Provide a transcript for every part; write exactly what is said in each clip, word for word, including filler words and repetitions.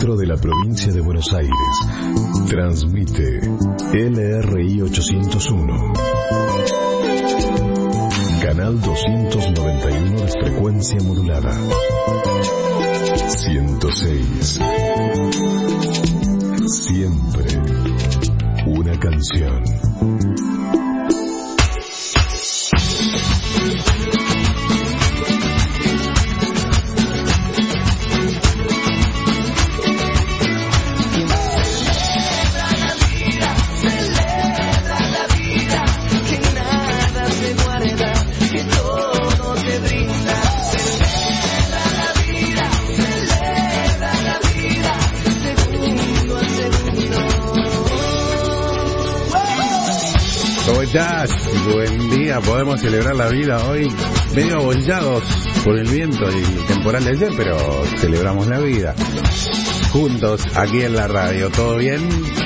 centro de la provincia de Buenos Aires. Transmite L R I ochocientos uno. Canal doscientos noventa y uno de frecuencia modulada. ciento seis. Siempre una canción. Buen día, podemos celebrar la vida hoy medio abollados por el viento y el temporal de ayer, pero celebramos la vida juntos aquí en la radio. ¿Todo bien?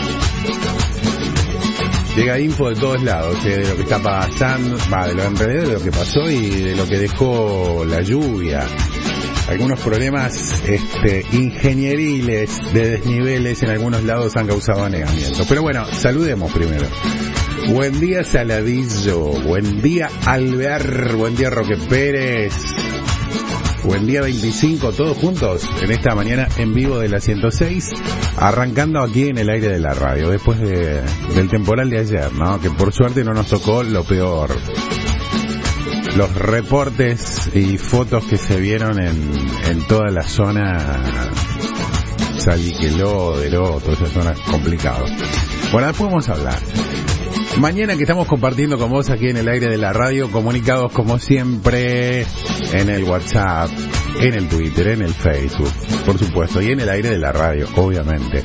Llega info de todos lados, ¿eh? De lo que está pasando, va, de lo alrededor, de lo que pasó y de lo que dejó la lluvia. Algunos problemas este, ingenieriles de desniveles en algunos lados han causado anegamiento. Pero bueno, saludemos primero. Buen día Saladillo, buen día Alvear, buen día Roque Pérez, buen día veinticinco, todos juntos en esta mañana en vivo de la ciento seis, arrancando aquí en el aire de la radio, después de, del temporal de ayer, ¿no? Que por suerte no nos tocó lo peor. Los reportes y fotos que se vieron en, en toda la zona Saliqueló, Deró, toda esa zona complicada. Bueno, después vamos a hablar. Mañana que estamos compartiendo con vos aquí en el aire de la radio, comunicados como siempre en el WhatsApp, en el Twitter, en el Facebook, por supuesto, y en el aire de la radio, obviamente.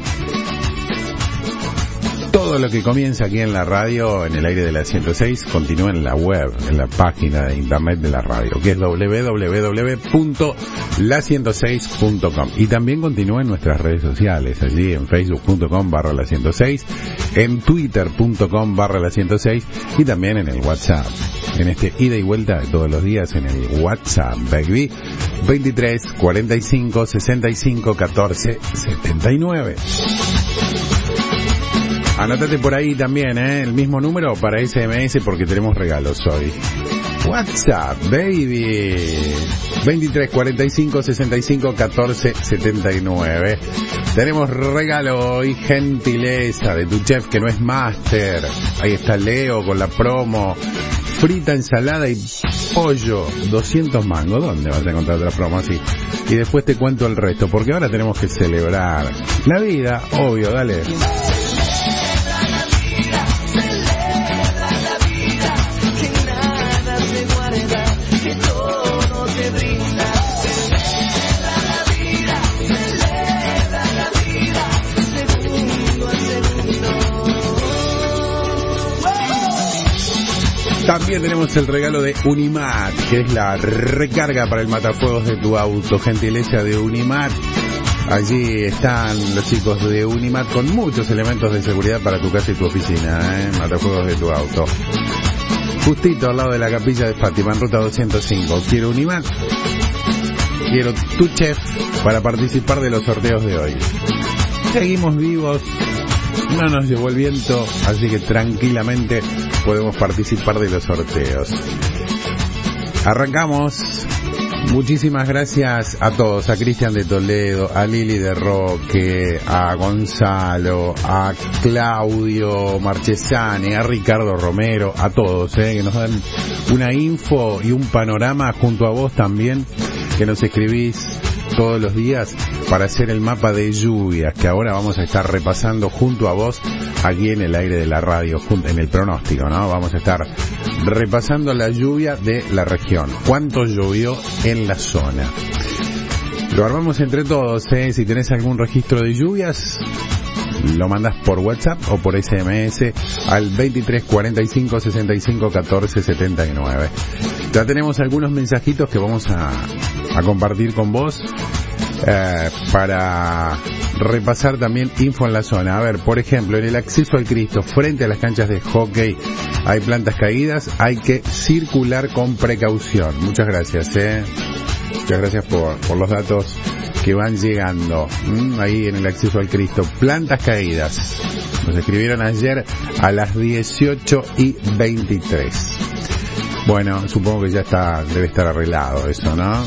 Todo lo que comienza aquí en la radio, en el aire de la ciento seis, continúa en la web, en la página de internet de la radio, que es doble u doble u doble u punto la ciento seis punto com. Y también continúa en nuestras redes sociales, allí en facebook punto com barra la ciento seis, en twitter punto com barra la ciento seis y también en el WhatsApp. En este ida y vuelta de todos los días en el WhatsApp, baby, veintitrés, cuarenta y cinco, sesenta y cinco, catorce, setenta y nueve. Anótate por ahí también, ¿eh? El mismo número para S M S porque tenemos regalos hoy. WhatsApp, baby. veintitrés, cuarenta y cinco, sesenta y cinco, catorce, setenta y nueve. Tenemos regalo hoy, gentileza de tu chef que no es máster. Ahí está Leo con la promo. Frita, ensalada y pollo, doscientos mangos. ¿Dónde vas a encontrar otra promo así? Y después te cuento el resto, porque ahora tenemos que celebrar la vida, obvio, dale. También tenemos el regalo de Unimat, que es la recarga para el matafuegos de tu auto, gentileza de Unimat. Allí están los chicos de Unimat con muchos elementos de seguridad para tu casa y tu oficina, ¿eh? Matafuegos de tu auto. Justito al lado de la capilla de Fátima, en ruta doscientos cinco. Quiero Unimat, quiero tu chef para participar de los sorteos de hoy. Seguimos vivos, no nos llevó el viento, así que tranquilamente podemos participar de los sorteos. Arrancamos. Muchísimas gracias a todos, a Cristian de Toledo, a Lili de Roque, a Gonzalo, a Claudio Marchesani, a Ricardo Romero, a todos, eh, que nos dan una info y un panorama junto a vos también, que nos escribís todos los días para hacer el mapa de lluvias que ahora vamos a estar repasando junto a vos aquí en el aire de la radio, en el pronóstico, ¿no? Vamos a estar repasando la lluvia de la región. ¿Cuánto llovió en la zona? Lo armamos entre todos, ¿eh? Si tenés algún registro de lluvias, lo mandas por WhatsApp o por S M S al veintitrés, cuarenta y cinco, sesenta y cinco, catorce, setenta y nueve. Ya tenemos algunos mensajitos que vamos a, a compartir con vos eh, para repasar también info en la zona. A ver, por ejemplo, en el acceso al Cristo, frente a las canchas de hockey, hay plantas caídas, hay que circular con precaución. Muchas gracias, eh. Muchas gracias por, por los datos que van llegando ¿m? Ahí en el acceso al Cristo. Plantas caídas. Nos escribieron ayer a las dieciocho y veintitrés. Bueno, supongo que ya está, debe estar arreglado eso, ¿no?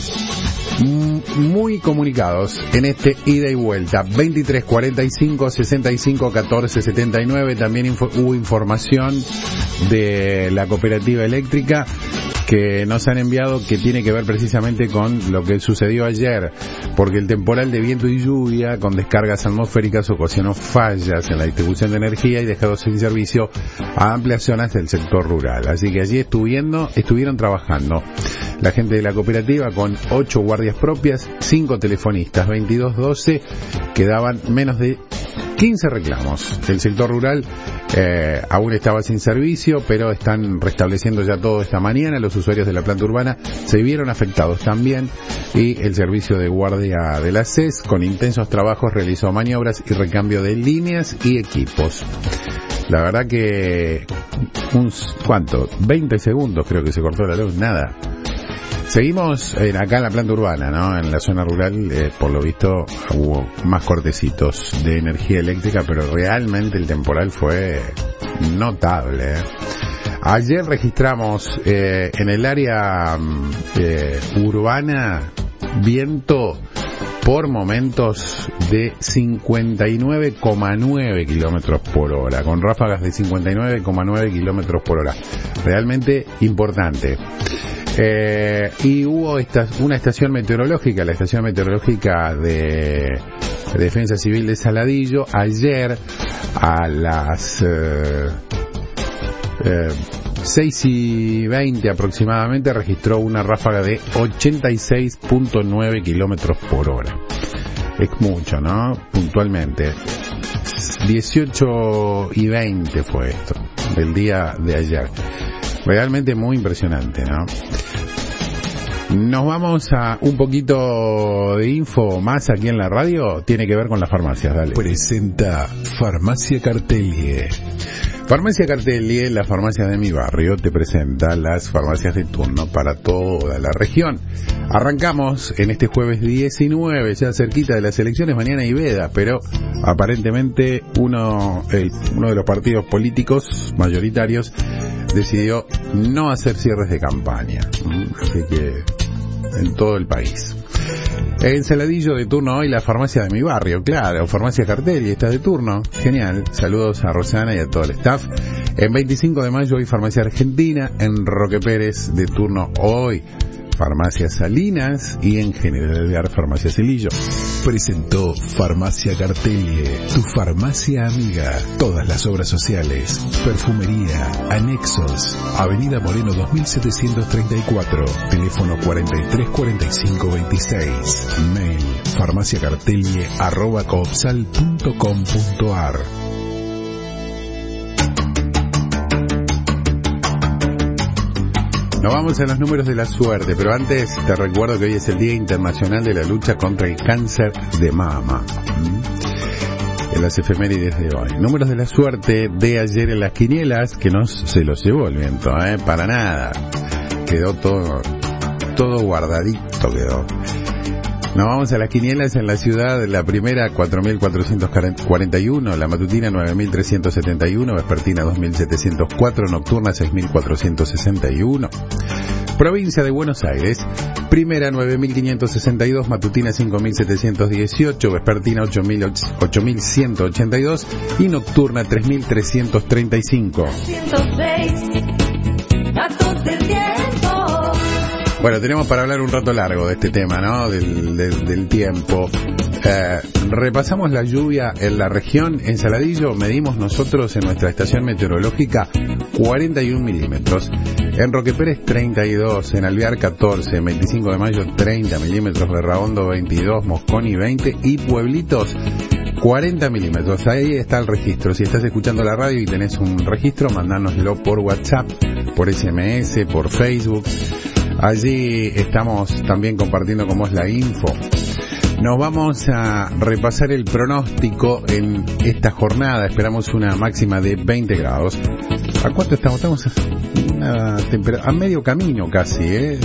Muy comunicados en este ida y vuelta. Veintitrés cuarenta y cinco sesenta y cinco catorce setenta y nueve. También info, hubo información de la cooperativa eléctrica que nos han enviado, que tiene que ver precisamente con lo que sucedió ayer, porque el temporal de viento y lluvia con descargas atmosféricas ocasionó fallas en la distribución de energía y dejó sin servicio a amplias zonas del sector rural. Así que allí estuvieron, estuvieron trabajando la gente de la cooperativa con ocho guardias propias, cinco telefonistas, veintidós doce, quedaban menos de quince reclamos. El sector rural eh, aún estaba sin servicio, pero están restableciendo ya todo esta mañana. Los usuarios de la planta urbana se vieron afectados también, y el servicio de guardia de la C E S, con intensos trabajos, realizó maniobras y recambio de líneas y equipos. La verdad que un, ¿cuánto? veinte segundos creo que se cortó la luz, nada. Seguimos en, acá en la planta urbana, ¿no? En la zona rural, eh, por lo visto, hubo más cortecitos de energía eléctrica, pero realmente el temporal fue notable, ¿eh? Ayer registramos eh, en el área eh, urbana viento por momentos de cincuenta y nueve coma nueve kilómetros por hora, con ráfagas de cincuenta y nueve coma nueve kilómetros por hora. Realmente importante. Eh, y hubo esta, una estación meteorológica, la estación meteorológica de Defensa Civil de Saladillo, ayer a las eh, eh, seis y veinte aproximadamente registró una ráfaga de ochenta y seis punto nueve kilómetros por hora. Es mucho, ¿no? Puntualmente. dieciocho y veinte fue esto, el día de ayer. Realmente muy impresionante, ¿no? Nos vamos a un poquito de info más aquí en la radio. Tiene que ver con las farmacias, dale. Presenta Farmacia Cartelie. Farmacia Cartelie, la farmacia de mi barrio, te presenta las farmacias de turno para toda la región. Arrancamos en este jueves diecinueve, ya cerquita de las elecciones. Mañana hay veda, pero aparentemente uno, el, uno de los partidos políticos mayoritarios decidió no hacer cierres de campaña. Así que en todo el país. En Saladillo de turno hoy la farmacia de mi barrio, claro, Farmacia Cartelie, está de turno, genial. Saludos a Rosana y a todo el staff. En veinticinco de mayo hoy Farmacia Argentina, en Roque Pérez de turno hoy Farmacia Salinas, y en General Alvear Farmacia Celillo. Presentó Farmacia Cartelie, tu farmacia amiga. Todas las obras sociales, perfumería, anexos. Avenida Moreno dos mil setecientos treinta y cuatro, teléfono cuarenta y tres cuarenta y cinco veintiséis. Mail farmaciacartelie arroba coopsal punto com punto ar. Nos vamos a los números de la suerte, pero antes te recuerdo que hoy es el Día Internacional de la Lucha contra el Cáncer de Mama. ¿Mm? En las efemérides de hoy. Números de la suerte de ayer en las quinielas, que no se los llevó el viento, ¿eh? Para nada. Quedó todo, todo guardadito quedó. Nos vamos a las quinielas en la ciudad. La primera, cuatro mil cuatrocientos cuarenta y uno, la matutina nueve mil trescientos setenta y uno, vespertina dos mil setecientos cuatro, nocturna seis mil cuatrocientos sesenta y uno. Provincia de Buenos Aires, primera nueve mil quinientos sesenta y dos, matutina cinco mil setecientos dieciocho, vespertina ocho mil ciento ochenta y dos y nocturna tres mil trescientos treinta y cinco. Bueno, tenemos para hablar un rato largo de este tema, ¿no? Del, del, del tiempo. Eh, repasamos la lluvia en la región. En Saladillo medimos nosotros en nuestra estación meteorológica cuarenta y un milímetros. En Roque Pérez treinta y dos, en Alvear catorce, en veinticinco de mayo treinta milímetros, Berraondo veintidós, Mosconi veinte y Pueblitos cuarenta milímetros. Ahí está el registro. Si estás escuchando la radio y tenés un registro, mandánoslo por WhatsApp, por S M S, por Facebook. Allí estamos también compartiendo cómo es la info. Nos vamos a repasar el pronóstico en esta jornada. Esperamos una máxima de veinte grados. ¿A cuánto estamos? Estamos a, una temperatura, a medio camino casi, ¿eh?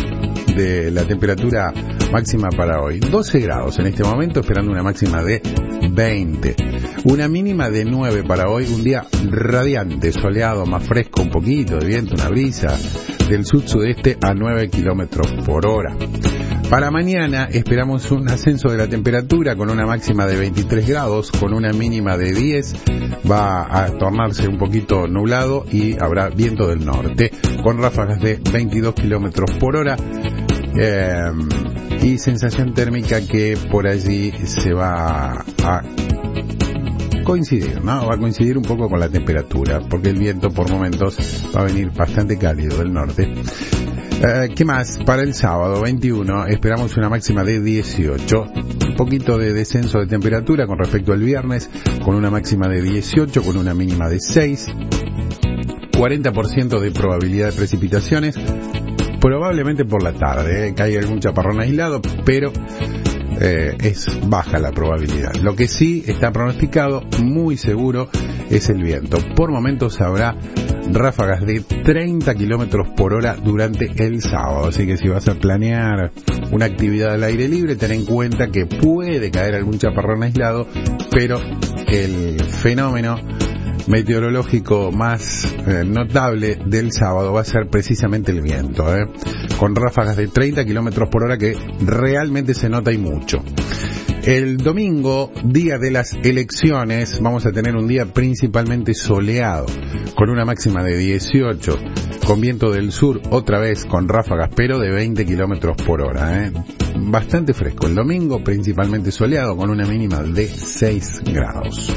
de la temperatura máxima para hoy. doce grados en este momento, esperando una máxima de veinte. Una mínima de nueve para hoy, un día radiante, soleado, más fresco, un poquito de viento, una brisa del sud-sudeste a nueve kilómetros por hora. Para mañana esperamos un ascenso de la temperatura con una máxima de veintitrés grados, con una mínima de diez. Va a tornarse un poquito nublado y habrá viento del norte, con ráfagas de veintidós kilómetros por hora. Eh, y sensación térmica que por allí se va a coincidir, ¿no? Va a coincidir un poco con la temperatura, porque el viento por momentos va a venir bastante cálido del norte. Eh, ¿Qué más? Para el sábado veintiuno esperamos una máxima de dieciocho. Un poquito de descenso de temperatura con respecto al viernes, con una máxima de dieciocho, con una mínima de seis. cuarenta por ciento de probabilidad de precipitaciones, probablemente por la tarde, ¿eh? Caiga algún chaparrón aislado, pero eh, es baja la probabilidad. Lo que sí está pronosticado, muy seguro, es el viento. Por momentos habrá ráfagas de treinta kilómetros por hora durante el sábado, así que si vas a planear una actividad al aire libre, ten en cuenta que puede caer algún chaparrón aislado, pero el fenómeno meteorológico más eh, notable del sábado va a ser precisamente el viento, ¿eh? Con ráfagas de treinta kilómetros por hora que realmente se nota y mucho. El domingo, día de las elecciones, vamos a tener un día principalmente soleado, con una máxima de dieciocho, con viento del sur, otra vez con ráfagas, pero de veinte kilómetros por hora, ¿eh? Bastante fresco. El domingo, principalmente soleado, con una mínima de seis grados.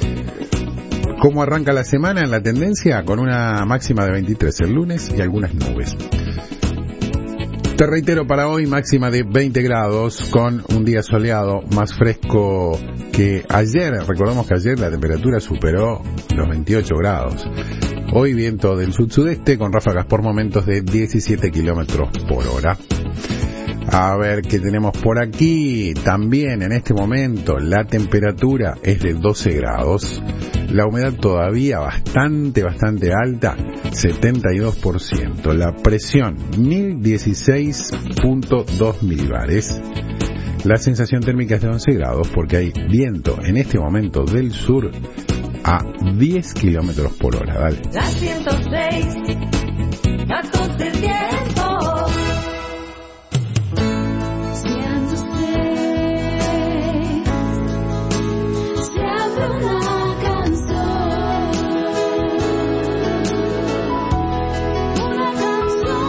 ¿Cómo arranca la semana en la tendencia? Con una máxima de veintitrés el lunes y algunas nubes. Te reitero, para hoy máxima de veinte grados, con un día soleado, más fresco que ayer. Recordamos que ayer la temperatura superó los veintiocho grados. Hoy viento del sud-sudeste con ráfagas por momentos de diecisiete kilómetros por hora. A ver qué tenemos por aquí. También en este momento la temperatura es de doce grados. La humedad todavía bastante, bastante alta, setenta y dos por ciento. La presión, mil dieciséis punto dos milibares. La sensación térmica es de once grados porque hay viento en este momento del sur a diez kilómetros por hora. Dale. La ciento seis, datos del tiempo. ciento seis, se abre una canción. Una canción.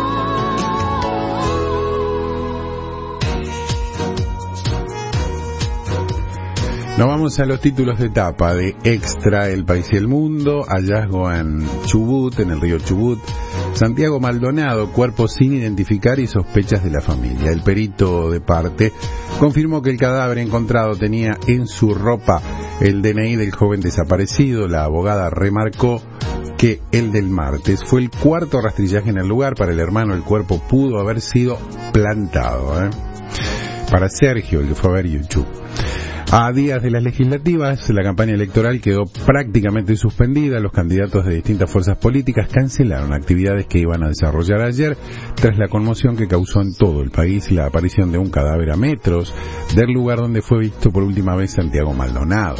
Nos vamos a los títulos de etapa de Extra, El País y el Mundo. Hallazgo en Chubut, en el río Chubut. Santiago Maldonado, cuerpo sin identificar y sospechas de la familia. El perito de parte confirmó que el cadáver encontrado tenía en su ropa el D N I del joven desaparecido. La abogada remarcó que el del martes fue el cuarto rastrillaje en el lugar. Para el hermano el cuerpo pudo haber sido plantado, ¿eh? Para Sergio, el que fue a ver YouTube. A días de las legislativas, la campaña electoral quedó prácticamente suspendida. Los candidatos de distintas fuerzas políticas cancelaron actividades que iban a desarrollar ayer tras la conmoción que causó en todo el país la aparición de un cadáver a metros del lugar donde fue visto por última vez Santiago Maldonado.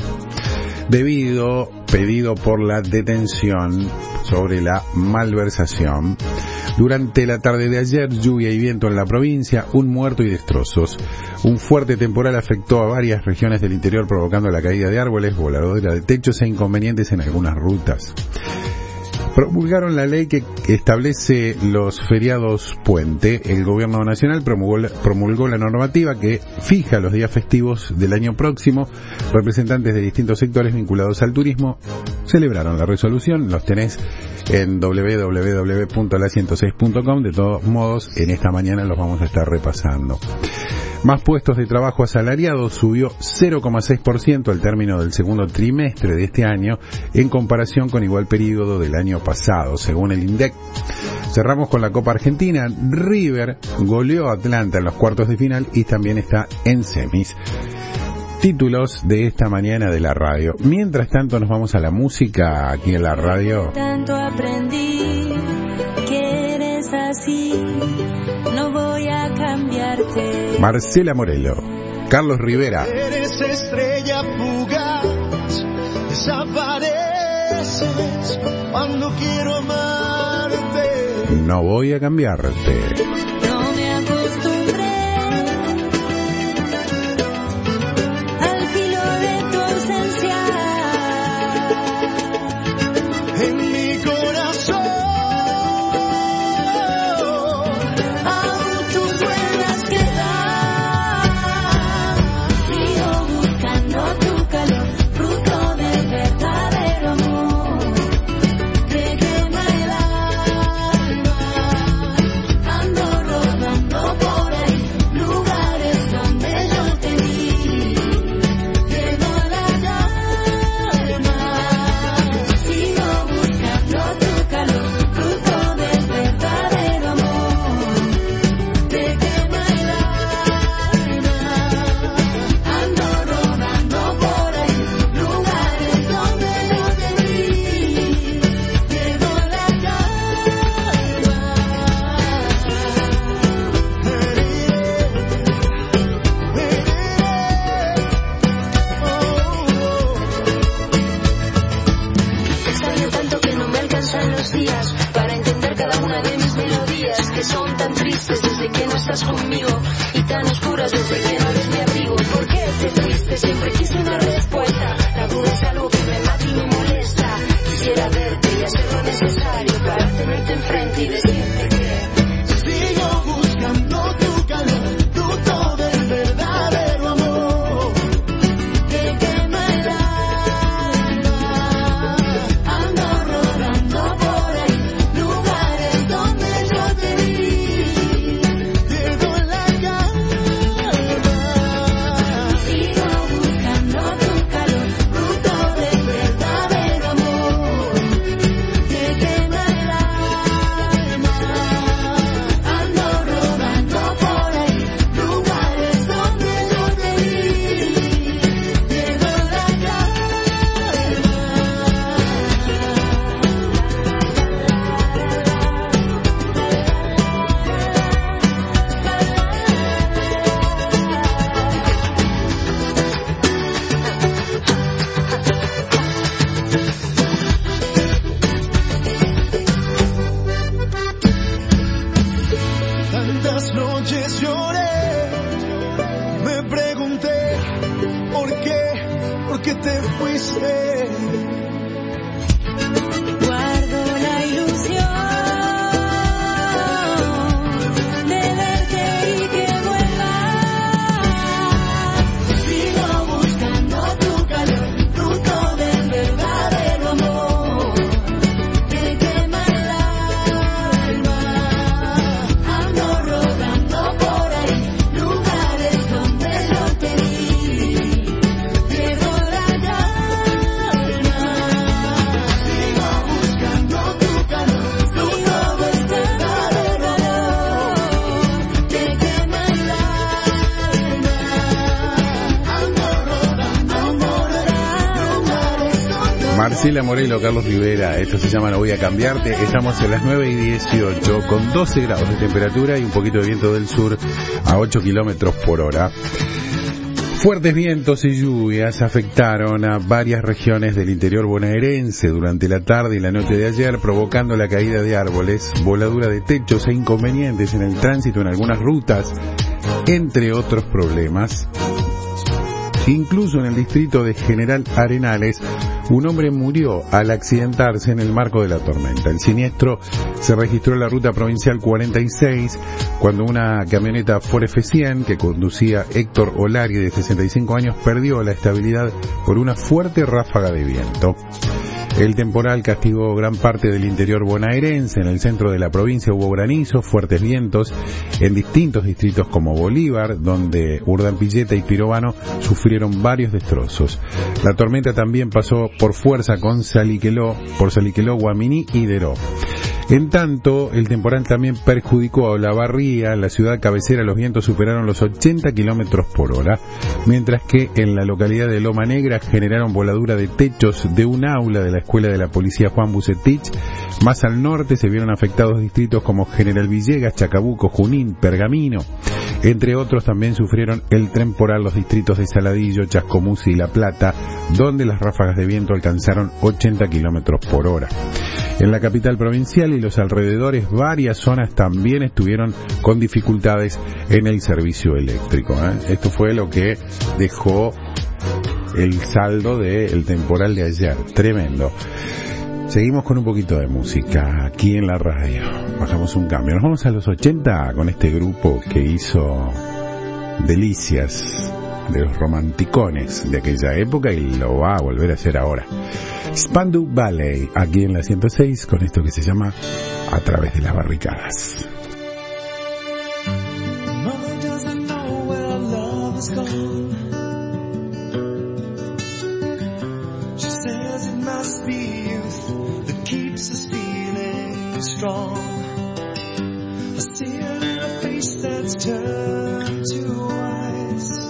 Debido, pedido por la detención sobre la malversación. Durante la tarde de ayer, lluvia y viento en la provincia, un muerto y destrozos. Un fuerte temporal afectó a varias regiones del interior, provocando la caída de árboles, voladura de techos e inconvenientes en algunas rutas. Promulgaron la ley que establece los feriados puente. El gobierno nacional promulgó, promulgó la normativa que fija los días festivos del año próximo. Representantes de distintos sectores vinculados al turismo celebraron la resolución. Los tenés en doble u doble u doble u punto la ciento seis punto com. De todos modos, en esta mañana los vamos a estar repasando. Más puestos de trabajo asalariados, subió cero coma seis por ciento al término del segundo trimestre de este año en comparación con igual periodo del año pasado, según el INDEC. Cerramos con la Copa Argentina. River goleó a Atlanta en los cuartos de final y también está en semis. Títulos de esta mañana de la radio. Mientras tanto nos vamos a la música aquí en la radio. Tanto aprendí que eres así, no voy a Marcela Morelo, Carlos Rivera. Eres estrella fugaz, desapareces cuando quiero amarte. No voy a cambiarte. No me acostumbré al filo de tu ausencia. En mi corazón aún tus huellas quedan. Sigo buscando tu calor, fruto del verdadero amor. Te quema el alma. Ando rodando por ahí, lugares donde yo te vi. Llevo la llama. Sigo buscando tu calor, fruto del verdadero amor. Te quema el alma. Ando rodando por ahí, lugares donde yo te vi. Llevo la Extraño tanto que no me alcanzan los días para entender cada una de mis melodías, que son tan tristes desde que no estás conmigo y tan oscuras desde que no eres mi abrigo. ¿Por qué te fuiste? Siempre quise una respuesta. La duda es algo que me mata y me molesta. Quisiera verte y hacer lo necesario para tenerte enfrente y decirte que Sigo buscando tu calor, fruto del verdadero amor. te quema el alma. Ando rodando por ahí, lugares donde yo te vi. Pierdo la calma. Sigo buscando tu calor, fruto del verdadero amor. Te quema el alma. Ando rodando por ahí, lugares donde yo te vi. Pierdo la Tantas noches lloré, me pregunté por qué, por qué te fuiste. Guardo la ilusión de verte y que vuelvas. Sigo buscando tu calor, fruto del verdadero amor. Te quema el alma. Ando rodando por ahí, lugares donde yo te vi. Llevo la llama. Sigo buscando tu calor, fruto del verdadero amor. Te quema el alma. Ando rodando por ahí, lugares donde Marcela Morelo, Carlos Rivera, esto se llama No voy a cambiarte. Estamos en las nueve y dieciocho con doce grados de temperatura y un poquito de viento del sur a ocho kilómetros por hora. Fuertes vientos y lluvias afectaron a varias regiones del interior bonaerense durante la tarde y la noche de ayer, provocando la caída de árboles, voladura de techos e inconvenientes en el tránsito en algunas rutas, entre otros problemas. Incluso en el distrito de General Arenales, un hombre murió al accidentarse en el marco de la tormenta. El siniestro se registró en la ruta provincial cuarenta y seis, cuando una camioneta Ford F cien que conducía Héctor Olari, de sesenta y cinco años, perdió la estabilidad por una fuerte ráfaga de viento. El temporal castigó gran parte del interior bonaerense. En el centro de la provincia hubo granizo, fuertes vientos en distintos distritos como Bolívar, donde Urdampilleta y Pirovano sufrieron varios destrozos. La tormenta también pasó por fuerza con Saliqueló, por Saliqueló, Guaminí y Deró. En tanto, el temporal también perjudicó a Olavarría. En la ciudad cabecera los vientos superaron los ochenta kilómetros por hora, mientras que en la localidad de Loma Negra generaron voladura de techos de un aula de la Escuela de la Policía Juan Bucetich. Más al norte se vieron afectados distritos como General Villegas, Chacabuco, Junín, Pergamino. Entre otros también sufrieron el temporal los distritos de Saladillo, Chascomús y La Plata, donde las ráfagas de viento alcanzaron ochenta kilómetros por hora. En la capital provincial y los alrededores, varias zonas también estuvieron con dificultades en el servicio eléctrico, ¿eh? Esto fue lo que dejó el saldo del temporal de ayer. Tremendo. Seguimos con un poquito de música aquí en la radio. Bajamos un cambio. Nos vamos a los ochenta con este grupo que hizo delicias de los romanticones de aquella época y lo va a volver a hacer ahora. Spandau Ballet, aquí en la ciento seis, con esto que se llama A través de las barricadas. Mother doesn't know where love is gone. She says it must be youth that keeps us feeling strong. I see her in a face that's turned to ice,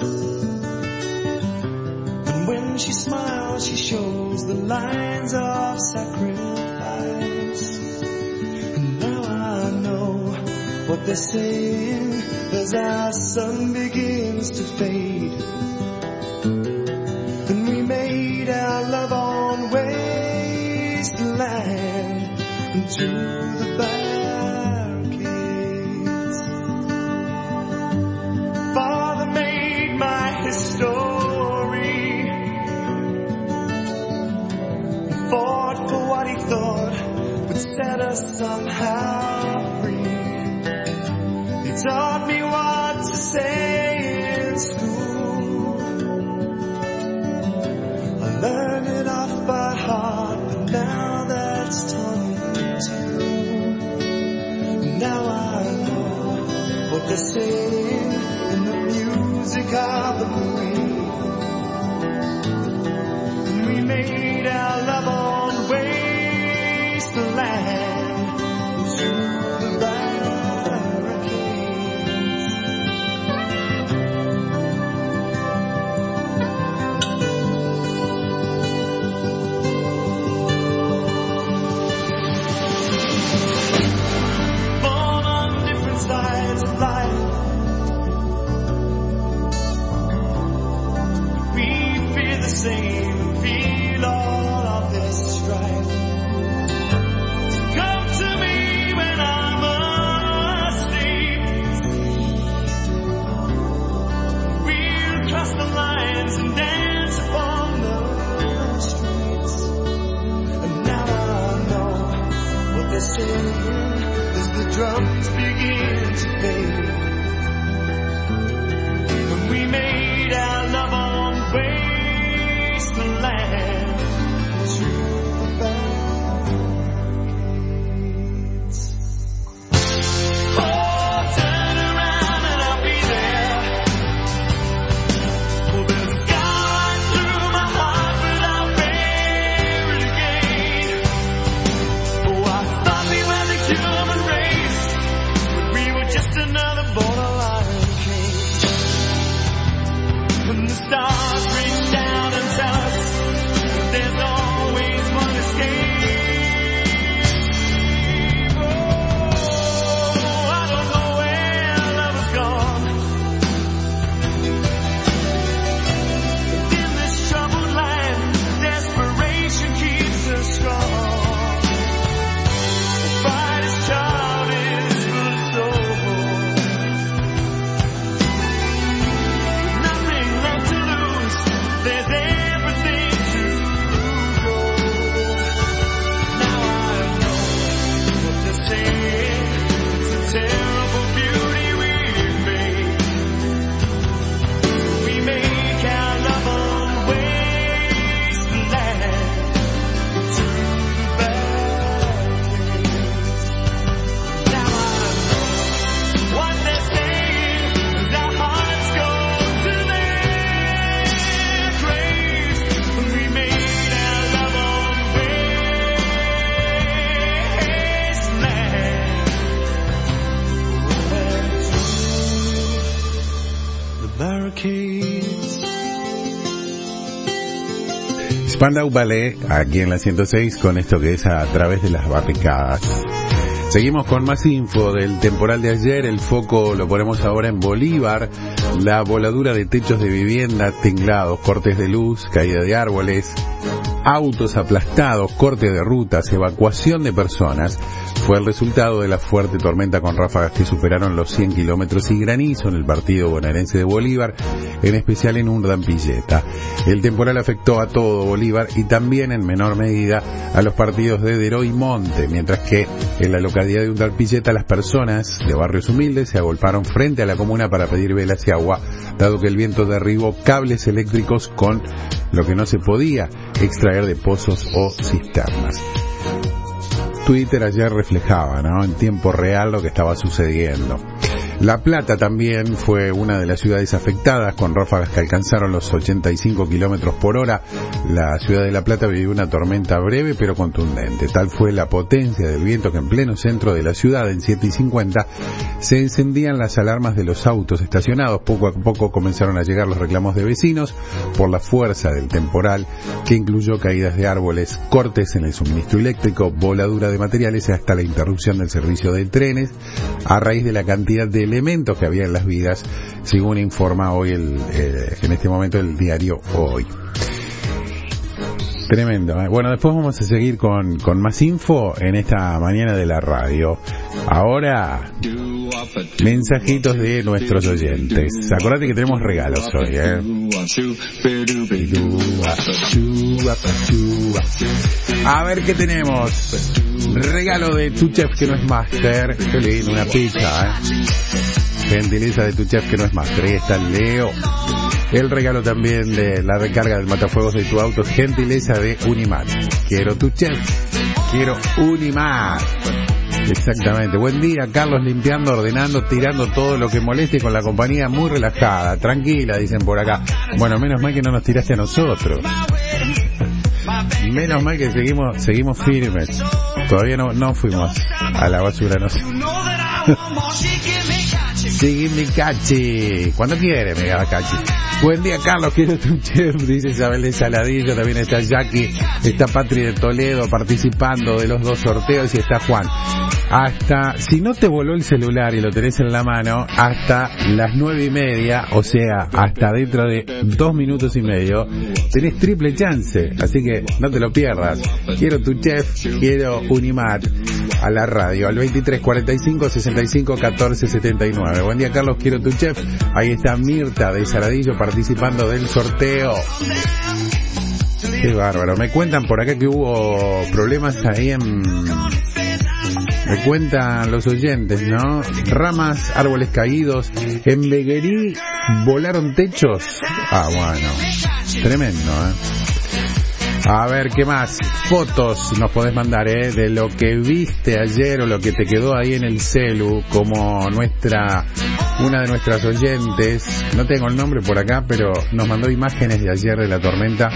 and when she smiles she shows the lines of sacrifice. And now I know what they're saying as our sun begins to fade, and we made our love on wasteland into the barricades. Father made my history, fought for what he thought would set us somehow free. He taught me what to say in school. I learned it off by heart, but now that's time too. Now I know what they're saying in the music of the marine. And we made our love on wasteland into the barricades. Born on different sides of life, we fear the same, feel all of this strife. Come to me when I'm asleep. We'll cross the lines and dance upon the streets. And now I know what they're saying as the drums begin to fade. And we made our love on wasteland to the barricades. Oh, turn around and I'll be there. Oh, there's a scar right through my heart, but I'll bear it again. Oh, I thought we were the human race, but we were just another borderline cage. When the stars reach down and tell us there's always one escape. Oh, I don't know where love has gone. In this troubled land, desperation keeps us strong. The brightest child is full of soul. Nothing left to lose. There's everything to go. Now I know what they're saying. It's a terrible beauty we've made. We make our love on wasteland to the barricades. Now I know what they're saying as our hearts go to their graves. When we made our love on wasteland to the barricades. Spandau Ballet, aquí en la ciento seis, con esto que es A través de las barricadas. Seguimos con más info del temporal de ayer. El foco lo ponemos ahora en Bolívar. La voladura de techos de vivienda, tinglados, cortes de luz, caída de árboles, autos aplastados, corte de rutas, evacuación de personas, fue el resultado de la fuerte tormenta con ráfagas que superaron los cien kilómetros y granizo en el partido bonaerense de Bolívar, en especial en Urdampilleta. El temporal afectó a todo Bolívar y también en menor medida a los partidos de Deró y Monte, mientras que en la localidad de Urdampilleta las personas de barrios humildes se agolparon frente a la comuna para pedir velas y agua, dado que el viento derribó cables eléctricos con lo que no se podía extraer de pozos o cisternas. Twitter ayer reflejaba, ¿no?, en tiempo real lo que estaba sucediendo. La Plata también fue una de las ciudades afectadas, con ráfagas que alcanzaron los ochenta y cinco kilómetros por hora. La ciudad de La Plata vivió una tormenta breve pero contundente. Tal fue la potencia del viento que en pleno centro de la ciudad, en siete y cincuenta, se encendían las alarmas de los autos estacionados. Poco a poco comenzaron a llegar los reclamos de vecinos por la fuerza del temporal, que incluyó caídas de árboles, cortes en el suministro eléctrico, voladura de materiales, hasta la interrupción del servicio de trenes, a raíz de la cantidad de elementos que había en las vías, según informa hoy el, eh, en este momento el diario Hoy. Tremendo, ¿eh? Bueno, después vamos a seguir con, con más info en esta mañana de la radio. Ahora, mensajitos de nuestros oyentes. Acordate que tenemos regalos hoy, ¿eh? A ver qué tenemos. Regalo de tu chef que no es máster. Qué lindo, una pizza, ¿eh? Gentileza de tu chef que no es máster. Ahí está Leo. El regalo también de la recarga del matafuegos de tu auto, gentileza de Unimat. Quiero tu chef, quiero Unimat. Exactamente. Buen día, Carlos, limpiando, ordenando, tirando todo lo que moleste, con la compañía muy relajada, tranquila, dicen por acá. Bueno, menos mal que no nos tiraste a nosotros. Menos mal que seguimos seguimos firmes. Todavía no, no fuimos a la basura, no sé. Seguime Cachi. Cuando quiere, me da Cachi. Buen día, Carlos, quiero tu chef, dice Isabel de Saladillo. También está Jackie, está Patri de Toledo participando de los dos sorteos, y está Juan. Hasta, si no te voló el celular y lo tenés en la mano, hasta las nueve y media, o sea, hasta dentro de dos minutos y medio, tenés triple chance, así que no te lo pierdas. Quiero tu chef, quiero Unimat, a la radio, al veintitrés cuarenta y cinco sesenta y cinco catorce setenta y nueve. Buen día, Carlos, quiero tu chef. Ahí está Mirta de Saladillo participando del sorteo. Qué bárbaro. Me cuentan por acá que hubo problemas ahí en... Me cuentan los oyentes, ¿no? Ramas, árboles caídos. En Beguerí volaron techos. Ah, bueno. Tremendo, ¿eh? A ver, ¿qué más? Fotos nos podés mandar, ¿eh? De lo que viste ayer o lo que te quedó ahí en el celu, como nuestra, una de nuestras oyentes, no tengo el nombre por acá, pero nos mandó imágenes de ayer de la tormenta.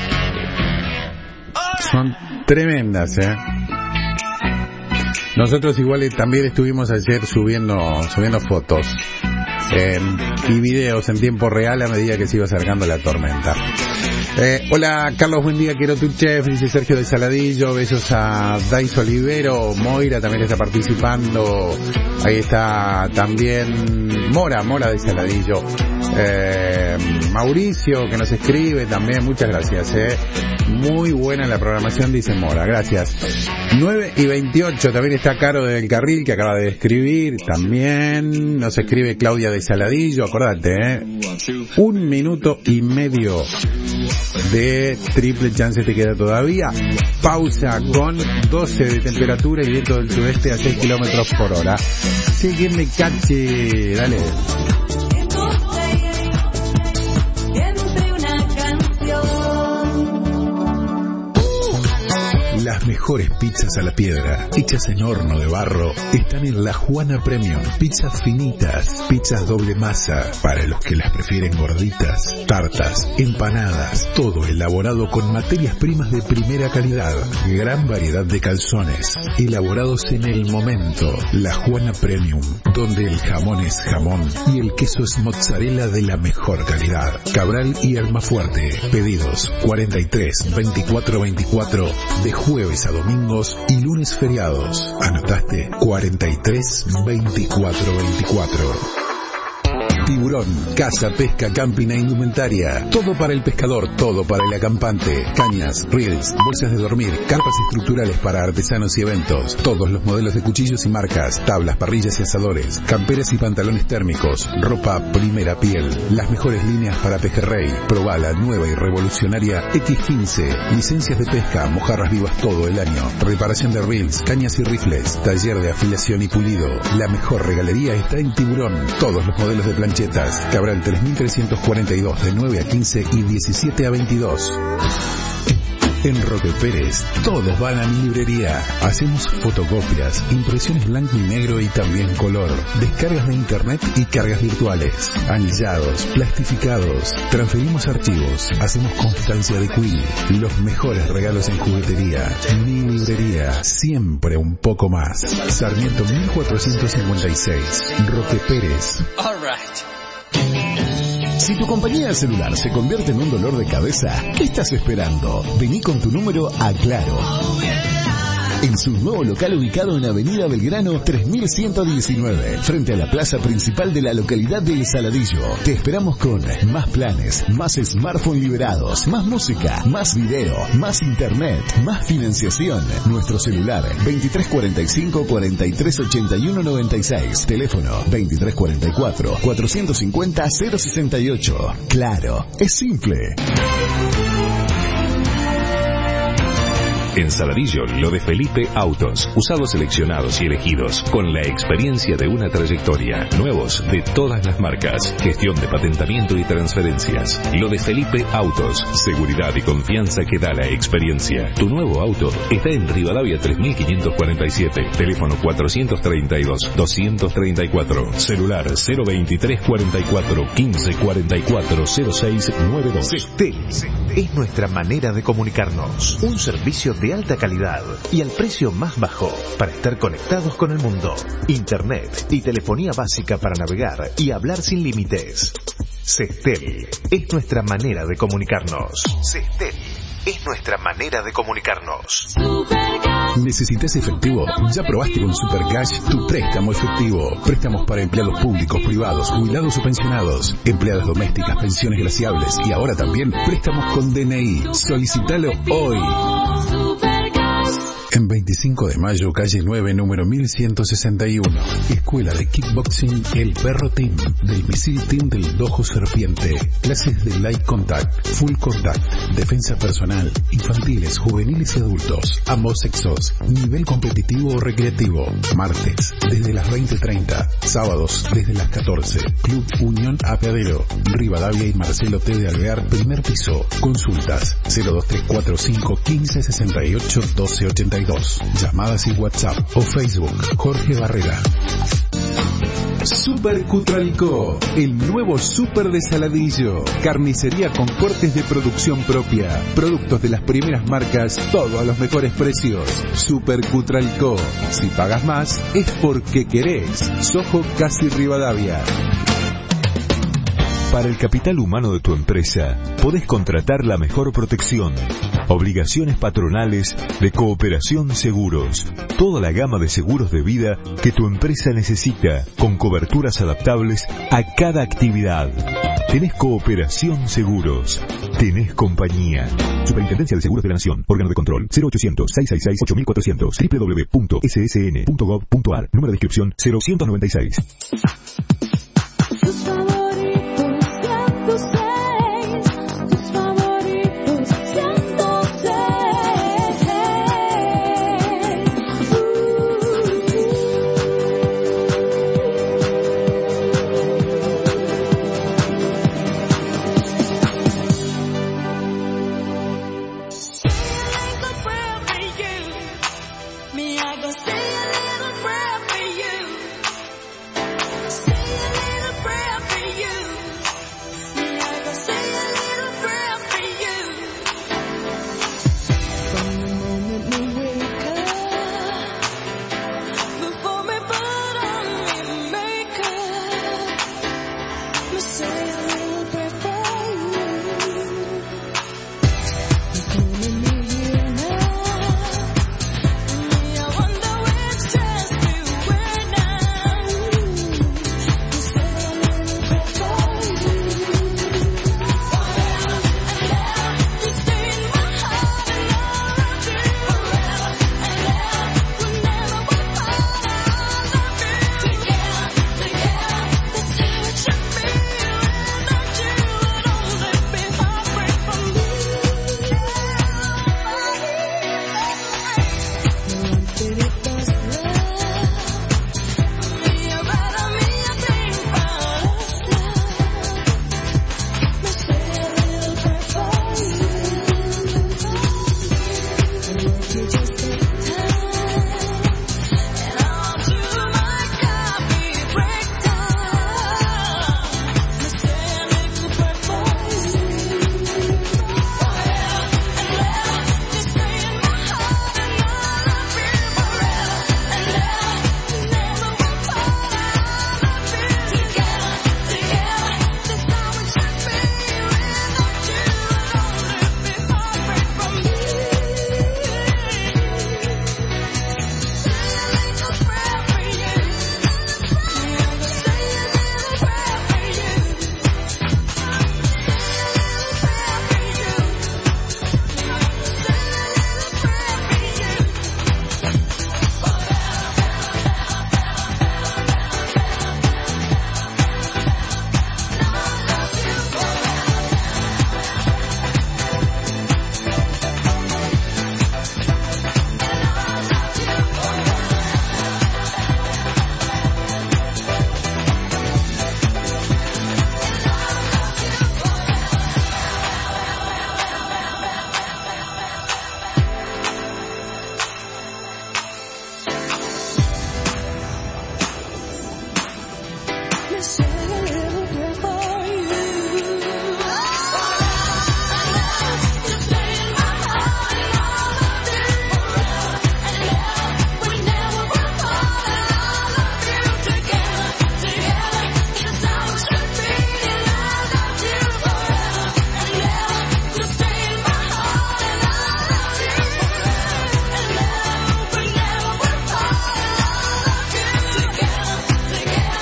Son tremendas, ¿eh? Nosotros igual también estuvimos ayer subiendo, subiendo fotos eh, y videos en tiempo real a medida que se iba acercando la tormenta. Eh, hola, Carlos, buen día, quiero tu chef, dice Sergio de Saladillo. Besos a Dais Olivero. Moira también está participando. Ahí está también Mora, Mora de Saladillo. Eh, Mauricio, que nos escribe también, muchas gracias, eh. Muy buena la programación, dice Mora, gracias. nueve y veintiocho, también está Caro del Carril, que acaba de escribir. También nos escribe Claudia de Saladillo, acordate, eh. Un minuto y medio de triple chance te queda todavía. Pausa con doce de temperatura y viento del sudeste a seis kilómetros por hora. Sígueme, cache, dale. Las mejores pizzas a la piedra, hechas en horno de barro, están en La Juana Premium. Pizzas finitas, pizzas doble masa, para los que las prefieren gorditas, tartas, empanadas, todo elaborado con materias primas de primera calidad. Gran variedad de calzones, elaborados en el momento. La Juana Premium, donde el jamón es jamón y el queso es mozzarella de la mejor calidad. Cabral y Almafuerte. Pedidos cuarenta y tres veinticuatro veinticuatro de jueves lunes a domingos y lunes feriados. ¿Anotaste? cuarenta y tres veinticuatro veinticuatro. Tiburón, casa, pesca, camping e indumentaria. Todo para el pescador, todo para el acampante. Cañas, reels, bolsas de dormir, carpas estructurales para artesanos y eventos. Todos los modelos de cuchillos y marcas, tablas, parrillas y asadores, camperas y pantalones térmicos, ropa primera piel. Las mejores líneas para pejerrey. Probá la nueva y revolucionaria equis quince. Licencias de pesca, mojarras vivas todo el año. Reparación de reels, cañas y rifles. Taller de afilación y pulido. La mejor regalería está en Tiburón. Todos los modelos de plancha Cabral tres mil trescientos cuarenta y dos de nueve a quince y diecisiete a veintidós. En Roque Pérez, todos van a mi librería. Hacemos fotocopias, impresiones blanco y negro y también color, descargas de internet y cargas virtuales, anillados, plastificados, transferimos archivos, hacemos constancia de quill, los mejores regalos en juguetería. Mi librería, siempre un poco más. Sarmiento mil cuatrocientos cincuenta y seis, Roque Pérez. All right. Si tu compañía de celular se convierte en un dolor de cabeza, ¿qué estás esperando? Vení con tu número a Claro. En su nuevo local ubicado en Avenida Belgrano tres mil ciento diecinueve, frente a la plaza principal de la localidad de El Saladillo. Te esperamos con más planes, más smartphone liberados, más música, más video, más internet, más financiación. Nuestro celular veintitrés cuarenta y cinco, cuarenta y tres ochenta y uno noventa y seis. Teléfono veintitrés cuarenta y cuatro, cuatrocientos cincuenta, cero sesenta y ocho. Claro, es simple. En Saladillo, lo de Felipe Autos. Usados seleccionados y elegidos, con la experiencia de una trayectoria. Nuevos de todas las marcas. Gestión de patentamiento y transferencias. Lo de Felipe Autos. Seguridad y confianza que da la experiencia. Tu nuevo auto está en Rivadavia tres mil quinientos cuarenta y siete. Teléfono cuatrocientos treinta y dos, doscientos treinta y cuatro. Celular cero veintitrés cuarenta y cuatro, quince cuarenta y cuatro, cero seis noventa y dos. Cestel es nuestra manera de comunicarnos. Un servicio de alta calidad y al precio más bajo para estar conectados con el mundo. Internet y telefonía básica para navegar y hablar sin límites. Cestel es nuestra manera de comunicarnos. Cestel es nuestra manera de comunicarnos. ¿Necesitas efectivo? ¿Ya probaste con Supercash tu préstamo efectivo? Préstamos para empleados públicos, privados, jubilados o pensionados, empleadas domésticas, pensiones glaciables y ahora también préstamos con D N I. Solicítalo hoy. En veinticinco de mayo, calle nueve, número mil ciento sesenta y uno. Escuela de Kickboxing El Perro Team, del Misil Team del Dojo Serpiente. Clases de Light Contact, Full Contact, defensa personal, infantiles, juveniles y adultos, ambos sexos, nivel competitivo o recreativo. Martes, desde las veinte treinta. Sábados, desde las catorce. Club Unión Apeadero, Rivadavia y Marcelo T. de Alvear, primer piso. Consultas cero dos tres cuatro cinco, quince sesenta y ocho, doce ochenta y dos. Llamadas y WhatsApp o Facebook Jorge Barrera. Super Cutralcó, el nuevo super de Saladillo. Carnicería con cortes de producción propia. Productos de las primeras marcas, todo a los mejores precios. Super Cutralcó. Si pagas más, es porque querés. Sojo Casi Rivadavia. Para el capital humano de tu empresa, podés contratar la mejor protección. Obligaciones patronales de Cooperación Seguros. Toda la gama de seguros de vida que tu empresa necesita, con coberturas adaptables a cada actividad. Tenés Cooperación Seguros. Tenés compañía. Superintendencia de Seguros de la Nación. Órgano de control cero ochocientos, seiscientos sesenta y seis, ocho mil cuatrocientos. doble u doble u doble u punto s s n punto gov punto a r. Número de inscripción cero ciento noventa y seis.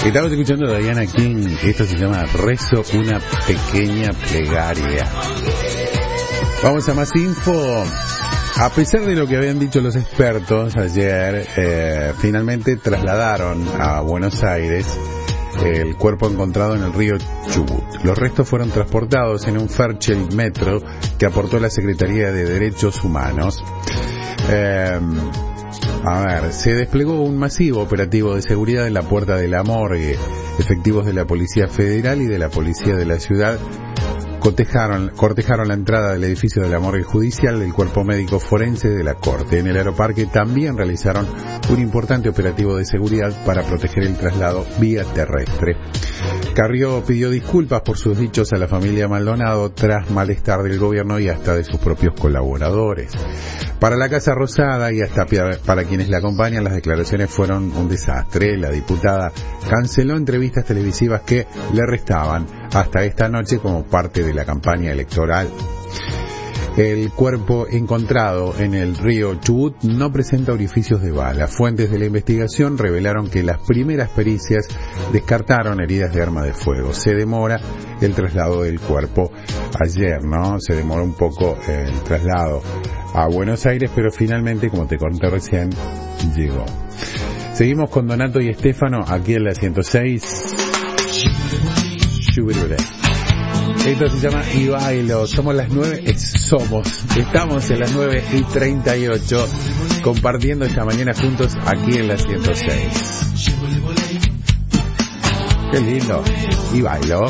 Estamos escuchando a Diana King. Esto se llama Rezo una pequeña plegaria. Vamos a más info. A pesar de lo que habían dicho los expertos ayer, eh, finalmente trasladaron a Buenos Aires el cuerpo encontrado en el río Chubut. Los restos fueron transportados en un Fairchild Metro que aportó la Secretaría de Derechos Humanos. Eh, a ver, se desplegó un masivo operativo de seguridad en la puerta de la morgue. Efectivos de la Policía Federal y de la Policía de la Ciudad Cortejaron, cortejaron la entrada del edificio de la morgue judicial del cuerpo médico forense de la Corte. En el aeroparque también realizaron un importante operativo de seguridad para proteger el traslado vía terrestre. Carrió pidió disculpas por sus dichos a la familia Maldonado tras malestar del gobierno y hasta de sus propios colaboradores. Para la Casa Rosada y hasta para quienes la acompañan, las declaraciones fueron un desastre. La diputada canceló entrevistas televisivas que le restaban hasta esta noche como parte de la campaña electoral. El cuerpo encontrado en el río Chubut no presenta orificios de bala. Fuentes de la investigación revelaron que las primeras pericias descartaron heridas de arma de fuego. Se demora el traslado del cuerpo. Ayer, ¿no? Se demoró un poco el traslado a Buenos Aires, pero finalmente, como te conté recién, llegó. Seguimos con Donato y Estefano aquí en la ciento seis. Esto se llama Y Bailo. Somos las nueve, es, somos, estamos en las nueve y treinta y ocho compartiendo esta mañana juntos aquí en la ciento seis. Qué lindo. Y Bailo.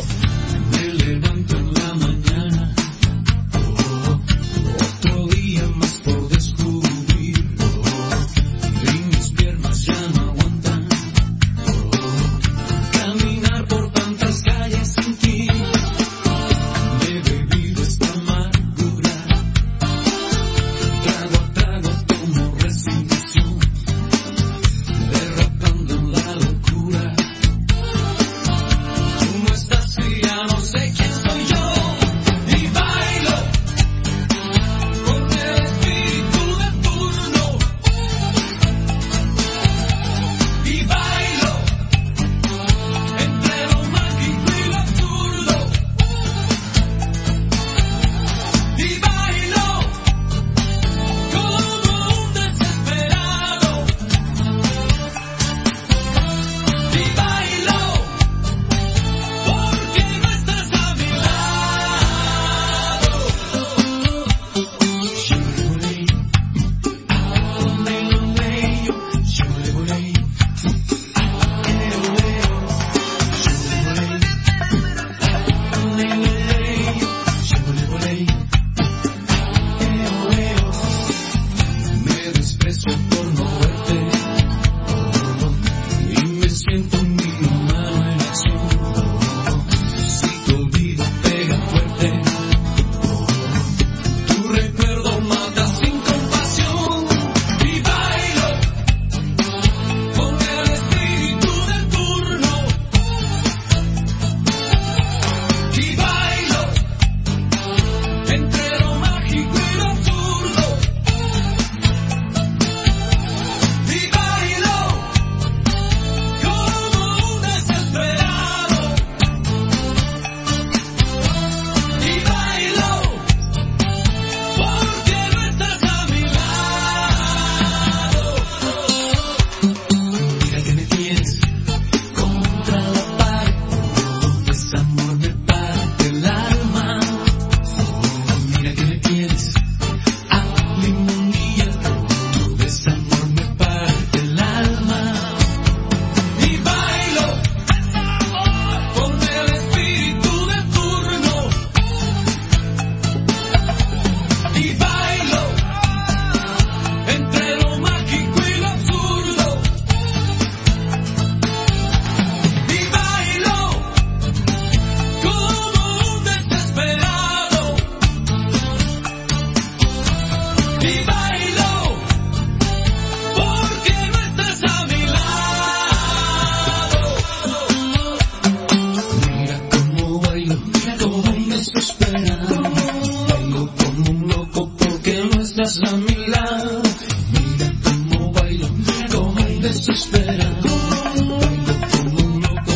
Desesperado, bailo como un loco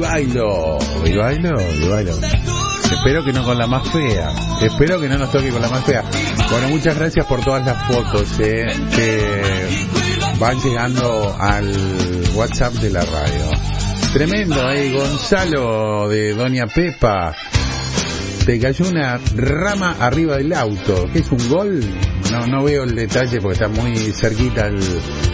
bailo, y bailo, y bailo. Espero que no con la más fea. Espero que no nos toque con la más fea. Bueno, muchas gracias por todas las fotos eh, que van llegando al WhatsApp de la radio. Tremendo, eh, Gonzalo de Doña Pepa. Te cayó una rama arriba del auto. ¿Qué es un gol? No, no veo el detalle porque está muy cerquita el,